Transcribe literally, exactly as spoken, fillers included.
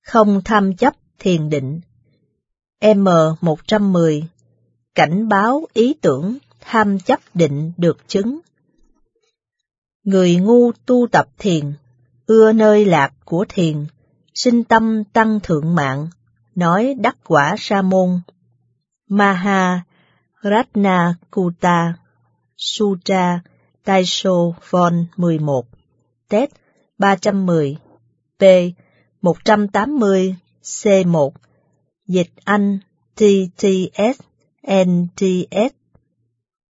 không tham chấp thiền định. M một trăm mười. Cảnh báo ý tưởng tham chấp định được chứng. Người ngu tu tập thiền, ưa nơi lạc của thiền, sinh tâm tăng thượng mạng, nói đắc quả sa môn. Maha Ratnakutta Sutra Taisho Von mười một, Tet ba trăm mười, P một trăm tám mươi, C một, dịch Anh T T S N T S